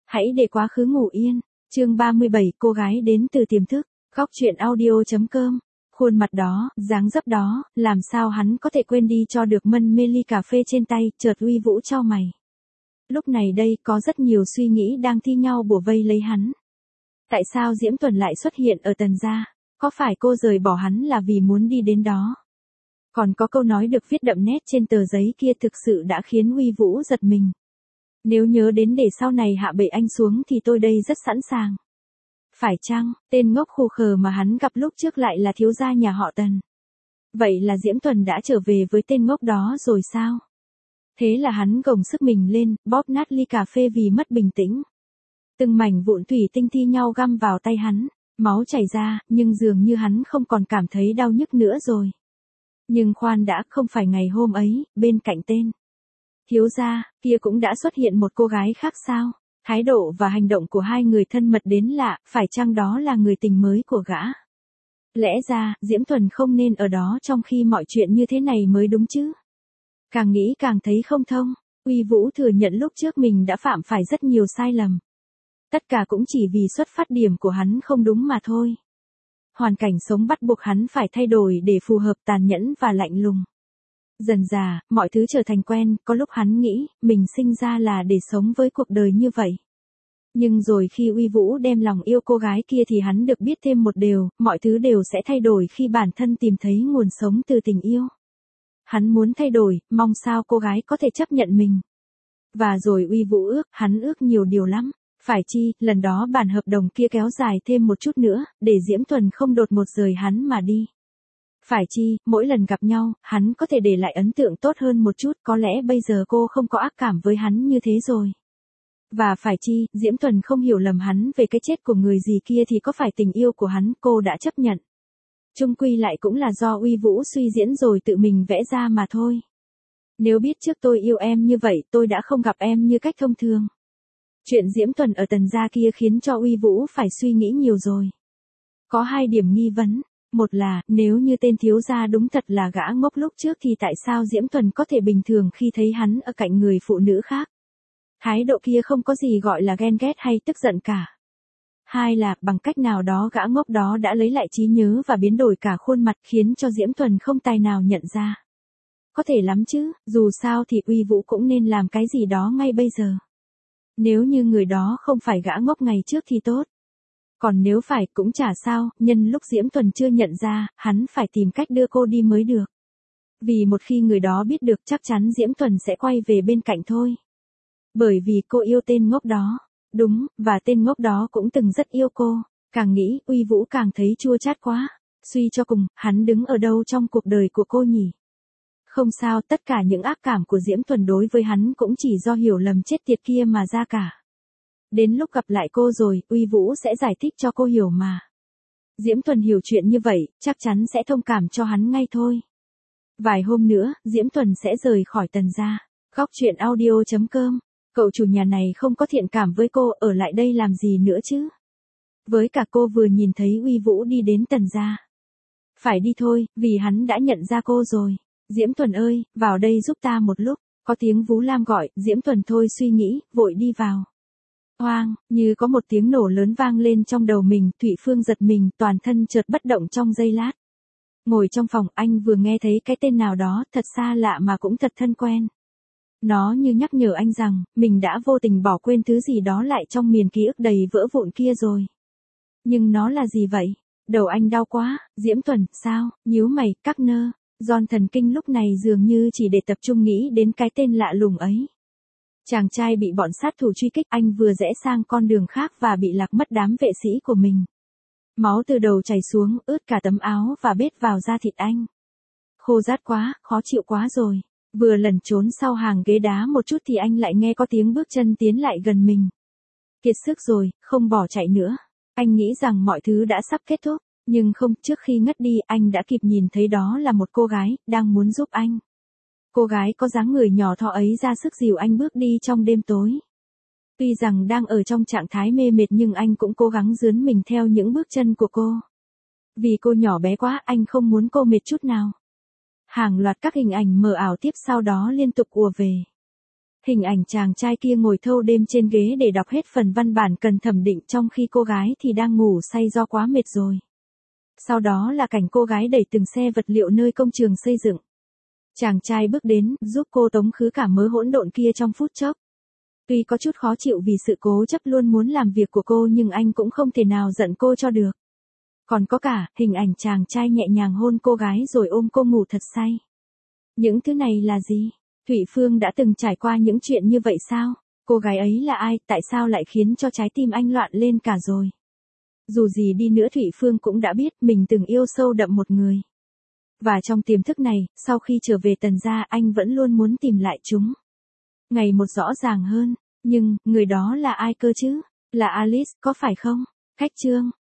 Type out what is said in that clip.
Hãy để quá khứ ngủ yên. Chương 37, cô gái đến từ tiềm thức. Góc truyện audio.com. Khuôn mặt đó, dáng dấp đó, làm sao hắn có thể quên đi cho được mân mê ly cà phê trên tay, chợt Uy Vũ chau mày. Lúc này đây có rất nhiều suy nghĩ đang thi nhau bủa vây lấy hắn. Tại sao Diễm Tuần lại xuất hiện ở Tần gia? Có phải cô rời bỏ hắn là vì muốn đi đến đó? Còn có câu nói được viết đậm nét trên tờ giấy kia thực sự đã khiến Uy Vũ giật mình. Nếu nhớ đến để sau này hạ bệ anh xuống thì tôi đây rất sẵn sàng. Phải chăng, tên ngốc khù khờ mà hắn gặp lúc trước lại là thiếu gia nhà họ Tần? Vậy là Diễm Tuần đã trở về với tên ngốc đó rồi sao? Thế là hắn gồng sức mình lên, bóp nát ly cà phê vì mất bình tĩnh. Từng mảnh vụn thủy tinh thi nhau găm vào tay hắn, máu chảy ra, nhưng dường như hắn không còn cảm thấy đau nhức nữa rồi. Nhưng khoan đã, không phải ngày hôm ấy, bên cạnh tên thiếu gia, kia cũng đã xuất hiện một cô gái khác sao? Thái độ và hành động của hai người thân mật đến lạ, phải chăng đó là người tình mới của gã? Lẽ ra, Diễm Tuần không nên ở đó trong khi mọi chuyện như thế này mới đúng chứ? Càng nghĩ càng thấy không thông, Uy Vũ thừa nhận lúc trước mình đã phạm phải rất nhiều sai lầm. Tất cả cũng chỉ vì xuất phát điểm của hắn không đúng mà thôi. Hoàn cảnh sống bắt buộc hắn phải thay đổi để phù hợp tàn nhẫn và lạnh lùng. Dần dà, mọi thứ trở thành quen, có lúc hắn nghĩ, mình sinh ra là để sống với cuộc đời như vậy. Nhưng rồi khi Uy Vũ đem lòng yêu cô gái kia thì hắn được biết thêm một điều, mọi thứ đều sẽ thay đổi khi bản thân tìm thấy nguồn sống từ tình yêu. Hắn muốn thay đổi, mong sao cô gái có thể chấp nhận mình. Và rồi Uy Vũ hắn ước nhiều điều lắm. Phải chi, lần đó bản hợp đồng kia kéo dài thêm một chút nữa, để Diễm Tuần không đột ngột rời hắn mà đi. Phải chi, mỗi lần gặp nhau, hắn có thể để lại ấn tượng tốt hơn một chút, có lẽ bây giờ cô không có ác cảm với hắn như thế rồi. Và phải chi, Diễm Tuần không hiểu lầm hắn về cái chết của người gì kia thì có phải tình yêu của hắn cô đã chấp nhận. Chung quy lại cũng là do Uy Vũ suy diễn rồi tự mình vẽ ra mà thôi. Nếu biết trước tôi yêu em như vậy tôi đã không gặp em như cách thông thường. Chuyện Diễm Tuần ở Tần gia kia khiến cho Uy Vũ phải suy nghĩ nhiều rồi. Có hai điểm nghi vấn. Một là, nếu như tên thiếu gia đúng thật là gã ngốc lúc trước thì tại sao Diễm Tuần có thể bình thường khi thấy hắn ở cạnh người phụ nữ khác? Thái độ kia không có gì gọi là ghen ghét hay tức giận cả. Hai là, bằng cách nào đó gã ngốc đó đã lấy lại trí nhớ và biến đổi cả khuôn mặt khiến cho Diễm Tuần không tài nào nhận ra. Có thể lắm chứ, dù sao thì Uy Vũ cũng nên làm cái gì đó ngay bây giờ. Nếu như người đó không phải gã ngốc ngày trước thì tốt. Còn nếu phải cũng chả sao, nhân lúc Diễm Tuần chưa nhận ra, hắn phải tìm cách đưa cô đi mới được. Vì một khi người đó biết được chắc chắn Diễm Tuần sẽ quay về bên cạnh thôi. Bởi vì cô yêu tên ngốc đó. Đúng, và tên ngốc đó cũng từng rất yêu cô. Càng nghĩ, Uy Vũ càng thấy chua chát quá. Suy cho cùng, hắn đứng ở đâu trong cuộc đời của cô nhỉ? Không sao, tất cả những ác cảm của Diễm Tuần đối với hắn cũng chỉ do hiểu lầm chết tiệt kia mà ra cả. Đến lúc gặp lại cô rồi, Uy Vũ sẽ giải thích cho cô hiểu mà. Diễm Tuần hiểu chuyện như vậy, chắc chắn sẽ thông cảm cho hắn ngay thôi. Vài hôm nữa, Diễm Tuần sẽ rời khỏi Tần gia. Góc truyện audio.com. Cậu chủ nhà này không có thiện cảm với cô, ở lại đây làm gì nữa chứ? Với cả cô vừa nhìn thấy Uy Vũ đi đến Tần gia. Phải đi thôi, vì hắn đã nhận ra cô rồi. Diễm Tuần ơi, vào đây giúp ta một lúc. Có tiếng Vú Lam gọi, Diễm Tuần thôi suy nghĩ, vội đi vào. Oang, như có một tiếng nổ lớn vang lên trong đầu mình, Thụy Phương giật mình, toàn thân chợt bất động trong giây lát. Ngồi trong phòng, anh vừa nghe thấy cái tên nào đó, thật xa lạ mà cũng thật thân quen. Nó như nhắc nhở anh rằng, mình đã vô tình bỏ quên thứ gì đó lại trong miền ký ức đầy vỡ vụn kia rồi. Nhưng nó là gì vậy? Đầu anh đau quá, Diễm Tuần, sao? Nhíu mày, các nơ. Giòn thần kinh lúc này dường như chỉ để tập trung nghĩ đến cái tên lạ lùng ấy. Chàng trai bị bọn sát thủ truy kích, anh vừa rẽ sang con đường khác và bị lạc mất đám vệ sĩ của mình. Máu từ đầu chảy xuống, ướt cả tấm áo và bết vào da thịt anh. Khô rát quá, khó chịu quá rồi. Vừa lẩn trốn sau hàng ghế đá một chút thì anh lại nghe có tiếng bước chân tiến lại gần mình. Kiệt sức rồi, không bỏ chạy nữa. Anh nghĩ rằng mọi thứ đã sắp kết thúc, nhưng không, trước khi ngất đi anh đã kịp nhìn thấy đó là một cô gái, đang muốn giúp anh. Cô gái có dáng người nhỏ thó ấy ra sức dìu anh bước đi trong đêm tối. Tuy rằng đang ở trong trạng thái mê mệt nhưng anh cũng cố gắng dướn mình theo những bước chân của cô. Vì cô nhỏ bé quá anh không muốn cô mệt chút nào. Hàng loạt các hình ảnh mờ ảo tiếp sau đó liên tục ùa về. Hình ảnh chàng trai kia ngồi thâu đêm trên ghế để đọc hết phần văn bản cần thẩm định trong khi cô gái thì đang ngủ say do quá mệt rồi. Sau đó là cảnh cô gái đẩy từng xe vật liệu nơi công trường xây dựng. Chàng trai bước đến, giúp cô tống khứ cả mớ hỗn độn kia trong phút chốc. Tuy có chút khó chịu vì sự cố chấp luôn muốn làm việc của cô nhưng anh cũng không thể nào giận cô cho được. Còn có cả, hình ảnh chàng trai nhẹ nhàng hôn cô gái rồi ôm cô ngủ thật say. Những thứ này là gì? Thụy Phương đã từng trải qua những chuyện như vậy sao? Cô gái ấy là ai, tại sao lại khiến cho trái tim anh loạn lên cả rồi? Dù gì đi nữa Thụy Phương cũng đã biết mình từng yêu sâu đậm một người. Và trong tiềm thức này, sau khi trở về Tần gia anh vẫn luôn muốn tìm lại chúng. Ngày một rõ ràng hơn, nhưng, người đó là ai cơ chứ? Là Alice, có phải không? Khách chương.